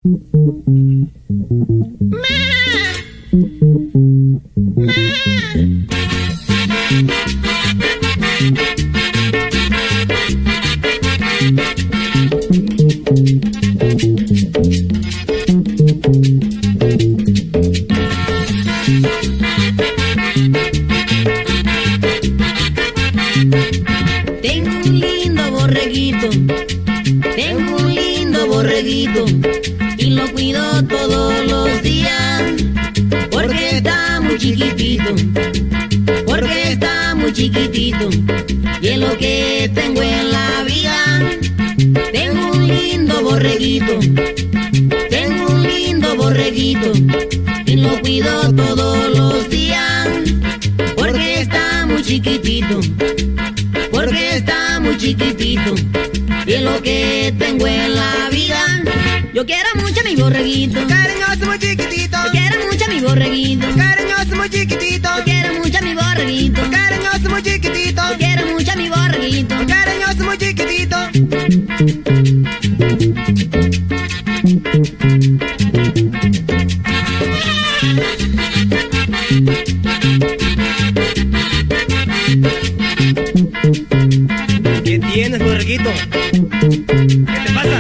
Tengo un lindo borreguito y lo cuido todos los días porque está muy chiquitito, porque está muy chiquitito y es lo que tengo en la vida. Tengo un lindo borreguito, tengo un lindo borreguito y lo cuido todos los días porque está muy chiquitito, porque está muy chiquitito y es lo que tengo en la vida. Yo quiero mucho a mi borreguito, cariñoso muy chiquitito. Yo quiero mucho a mi borreguito, cariñoso muy chiquitito. Yo quiero mucho a mi borreguito, cariñoso muy chiquitito. Yo quiero mucho a mi borreguito, cariñoso muy chiquitito. ¿Qué tienes, borreguito? ¿Qué te pasa?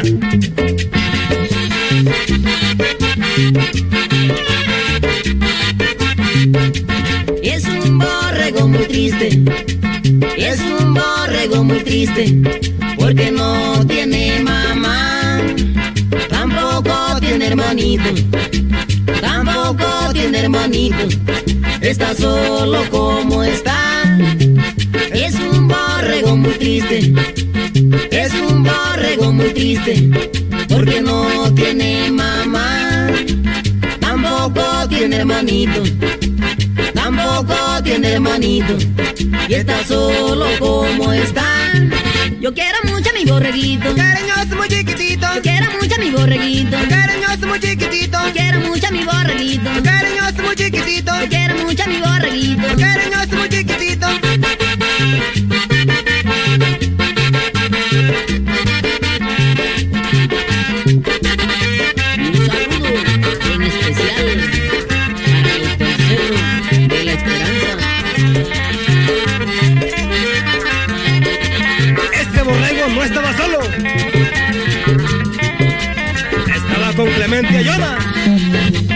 Es un borrego muy triste, es un borrego muy triste, porque no tiene mamá, tampoco tiene hermanito, tampoco tiene hermanito, está solo como está. Es un borrego muy triste, es un borrego muy triste, porque no tiene mamá, tampoco tiene hermanito, tampoco tiene hermanito, y está solo como está. Yo quiero mucho a mi borreguito, cariñoso muy chiquitito. yo quiero mucho a mi borreguito, cariñoso muy chiquitito. yo quiero mucho a mi borreguito, cariñoso muy chiquitito. yo quiero mucho a mi borreguito, cariñoso muy chiquitito. Un saludo en especial para los del Cerro de la Esperanza. Este borrego no estaba solo, estaba con Clemente Ayona.